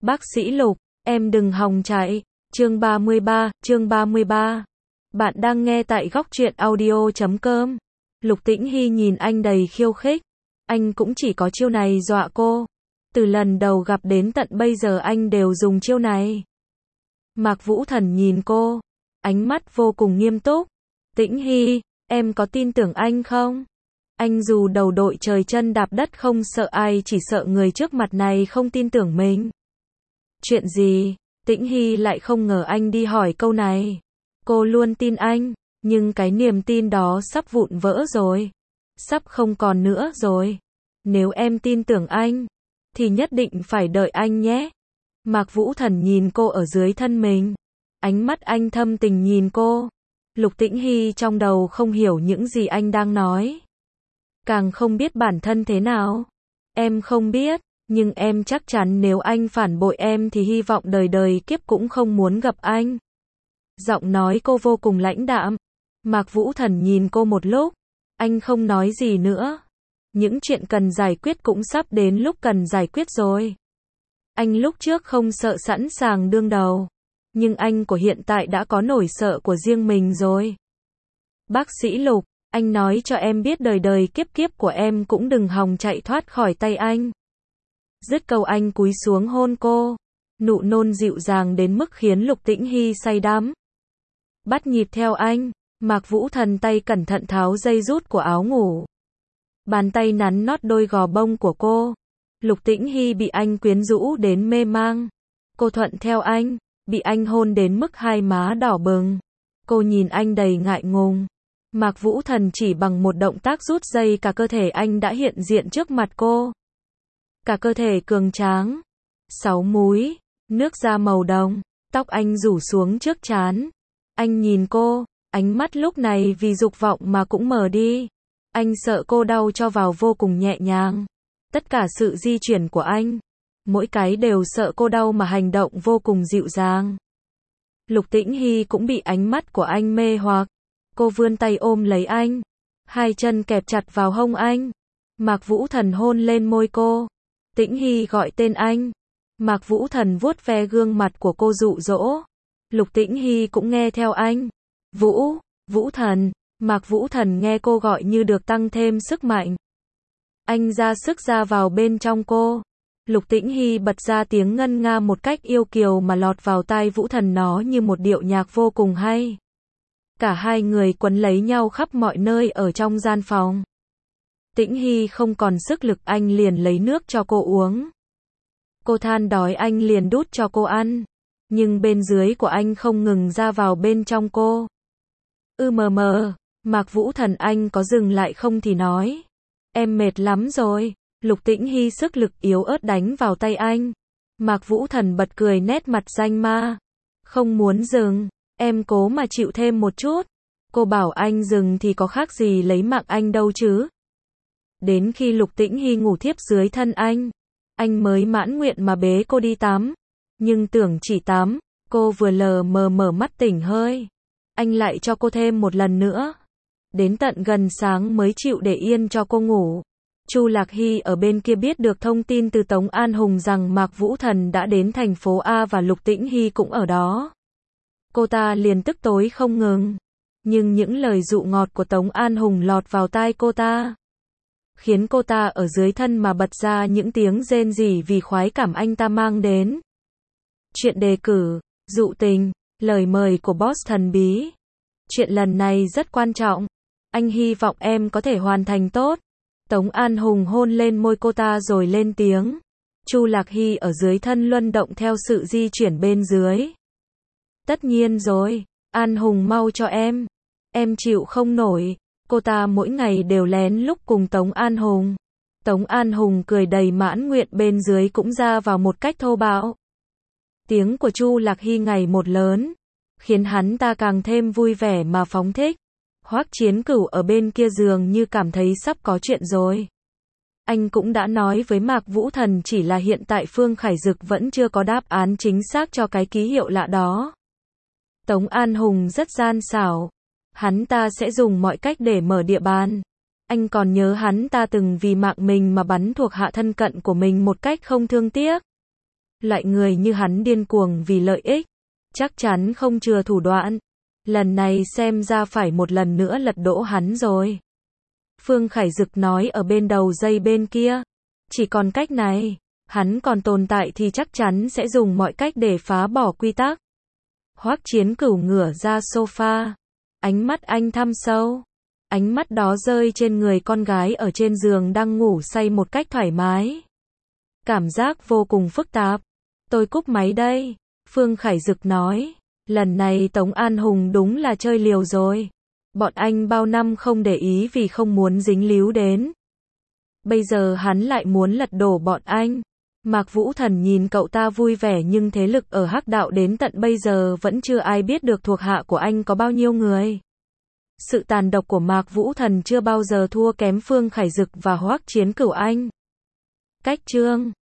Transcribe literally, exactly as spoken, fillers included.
Bác sĩ Lục, em đừng hòng chạy. Chương ba mươi ba, chương ba mươi ba. Bạn đang nghe tại góc truyện audio chấm com. Lục Tĩnh Hy nhìn anh đầy khiêu khích. Anh cũng chỉ có chiêu này dọa cô. Từ lần đầu gặp đến tận bây giờ anh đều dùng chiêu này. Mạc Vũ Thần nhìn cô, ánh mắt vô cùng nghiêm túc. Tĩnh Hy, em có tin tưởng anh không? Anh dù đầu đội trời chân đạp đất không sợ ai, chỉ sợ người trước mặt này không tin tưởng mình. Chuyện gì? Tĩnh Hy lại không ngờ anh đi hỏi câu này. Cô luôn tin anh, nhưng cái niềm tin đó sắp vụn vỡ rồi. Sắp không còn nữa rồi. Nếu em tin tưởng anh, thì nhất định phải đợi anh nhé. Mạc Vũ Thần nhìn cô ở dưới thân mình. Ánh mắt anh thâm tình nhìn cô. Lục Tĩnh Hy trong đầu không hiểu những gì anh đang nói. Càng không biết bản thân thế nào. Em không biết, nhưng em chắc chắn nếu anh phản bội em thì hy vọng đời đời kiếp cũng không muốn gặp anh. Giọng nói cô vô cùng lãnh đạm. Mạc Vũ Thần nhìn cô một lúc. Anh không nói gì nữa. Những chuyện cần giải quyết cũng sắp đến lúc cần giải quyết rồi. Anh lúc trước không sợ sẵn sàng đương đầu. Nhưng anh của hiện tại đã có nỗi sợ của riêng mình rồi. Bác sĩ Lục, anh nói cho em biết đời đời kiếp kiếp của em cũng đừng hòng chạy thoát khỏi tay anh. Dứt câu anh cúi xuống hôn cô. Nụ nôn dịu dàng đến mức khiến Lục Tĩnh Hy say đắm. Bắt nhịp theo anh. Mạc Vũ Thần tay cẩn thận tháo dây rút của áo ngủ. Bàn tay nắn nót đôi gò bông của cô. Lục Tĩnh Hy bị anh quyến rũ đến mê mang. Cô thuận theo anh, bị anh hôn đến mức hai má đỏ bừng. Cô nhìn anh đầy ngại ngùng. Mạc Vũ Thần chỉ bằng một động tác rút dây, cả cơ thể anh đã hiện diện trước mặt cô. Cả cơ thể cường tráng, sáu múi, nước da màu đồng, tóc anh rủ xuống trước trán. Anh nhìn cô, ánh mắt lúc này vì dục vọng mà cũng mờ đi. Anh sợ cô đau cho vào vô cùng nhẹ nhàng. Tất cả sự di chuyển của anh, mỗi cái đều sợ cô đau mà hành động vô cùng dịu dàng. Lục Tĩnh Hy cũng bị ánh mắt của anh mê hoặc. Cô vươn tay ôm lấy anh, hai chân kẹp chặt vào hông anh. Mạc Vũ Thần hôn lên môi cô. Tĩnh Hy gọi tên anh. Mạc Vũ Thần vuốt ve gương mặt của cô dụ dỗ. Lục Tĩnh Hy cũng nghe theo anh. Vũ, Vũ Thần. Mạc Vũ Thần nghe cô gọi như được tăng thêm sức mạnh. Anh ra sức ra vào bên trong cô. Lục Tĩnh Hy bật ra tiếng ngân nga một cách yêu kiều mà lọt vào tai Vũ Thần, nó như một điệu nhạc vô cùng hay. Cả hai người quấn lấy nhau khắp mọi nơi ở trong gian phòng. Tĩnh Hy không còn sức lực, anh liền lấy nước cho cô uống. Cô than đói, anh liền đút cho cô ăn. Nhưng bên dưới của anh không ngừng ra vào bên trong cô. Ư mờ mờ, Mạc Vũ Thần anh có dừng lại không thì nói. Em mệt lắm rồi. Lục Tĩnh Hy sức lực yếu ớt đánh vào tay anh. Mạc Vũ Thần bật cười nét mặt danh ma. Không muốn dừng, em cố mà chịu thêm một chút. Cô bảo anh dừng thì có khác gì lấy mạng anh đâu chứ. Đến khi Lục Tĩnh Hy ngủ thiếp dưới thân anh, anh mới mãn nguyện mà bế cô đi tắm. Nhưng tưởng chỉ tắm, cô vừa lờ mờ mở mắt tỉnh hơi. Anh lại cho cô thêm một lần nữa. Đến tận gần sáng mới chịu để yên cho cô ngủ. Chu Lạc Hy ở bên kia biết được thông tin từ Tống An Hùng rằng Mạc Vũ Thần đã đến thành phố A và Lục Tĩnh Hy cũng ở đó. Cô ta liền tức tối không ngừng. Nhưng những lời dụ ngọt của Tống An Hùng lọt vào tai cô ta, khiến cô ta ở dưới thân mà bật ra những tiếng rên rỉ vì khoái cảm anh ta mang đến. Chuyện đề cử, dụ tình, lời mời của boss thần bí. Chuyện lần này rất quan trọng. Anh hy vọng em có thể hoàn thành tốt. Tống An Hùng hôn lên môi cô ta rồi lên tiếng. Chu Lạc Hy ở dưới thân luân động theo sự di chuyển bên dưới. Tất nhiên rồi, An Hùng mau cho em. Em chịu không nổi. Cô ta mỗi ngày đều lén lúc cùng Tống An Hùng. Tống An Hùng cười đầy mãn nguyện, bên dưới cũng ra vào một cách thô bạo. Tiếng của Chu Lạc Hy ngày một lớn, khiến hắn ta càng thêm vui vẻ mà phóng thích. Hoắc Chiến Cửu ở bên kia giường như cảm thấy sắp có chuyện rồi. Anh cũng đã nói với Mạc Vũ Thần, chỉ là hiện tại Phương Khải Dực vẫn chưa có đáp án chính xác cho cái ký hiệu lạ đó. Tống An Hùng rất gian xảo. Hắn ta sẽ dùng mọi cách để mở địa bàn. Anh còn nhớ hắn ta từng vì mạng mình mà bắn thuộc hạ thân cận của mình một cách không thương tiếc. Loại người như hắn điên cuồng vì lợi ích, chắc chắn không chừa thủ đoạn. Lần này xem ra phải một lần nữa lật đổ hắn rồi. Phương Khải Dực nói ở bên đầu dây bên kia. Chỉ còn cách này, hắn còn tồn tại thì chắc chắn sẽ dùng mọi cách để phá bỏ quy tắc. Hoắc Chiến Cửu ngửa ra sofa. Ánh mắt anh thâm sâu. Ánh mắt đó rơi trên người con gái ở trên giường đang ngủ say một cách thoải mái. Cảm giác vô cùng phức tạp. Tôi cúp máy đây. Phương Khải Dực nói. Lần này Tống An Hùng đúng là chơi liều rồi. Bọn anh bao năm không để ý vì không muốn dính líu đến. Bây giờ hắn lại muốn lật đổ bọn anh. Mạc Vũ Thần nhìn cậu ta vui vẻ nhưng thế lực ở Hắc Đạo đến tận bây giờ vẫn chưa ai biết được thuộc hạ của anh có bao nhiêu người. Sự tàn độc của Mạc Vũ Thần chưa bao giờ thua kém Phương Khải Dực và Hoắc Chiến Cửu anh. Cách chương